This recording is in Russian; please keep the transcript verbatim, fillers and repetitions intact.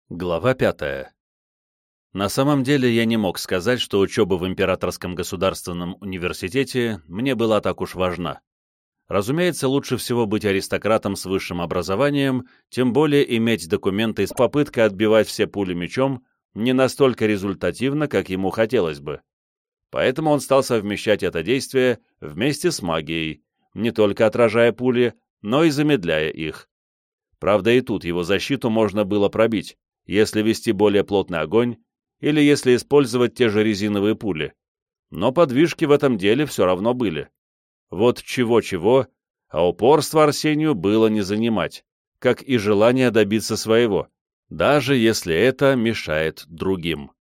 Глава пятая. На самом деле я не мог сказать, что учеба в Императорском государственном университете мне была так уж важна. Разумеется, лучше всего быть аристократом с высшим образованием, тем более иметь документы с попыткой отбивать все пули мечом не настолько результативно, как ему хотелось бы. Поэтому он стал совмещать это действие вместе с магией, не только отражая пули, но и замедляя их. Правда, и тут его защиту можно было пробить, если вести более плотный огонь или если использовать те же резиновые пули. Но подвижки в этом деле все равно были. Вот чего-чего, а упорство Арсению было не занимать, как и желание добиться своего, даже если это мешает другим.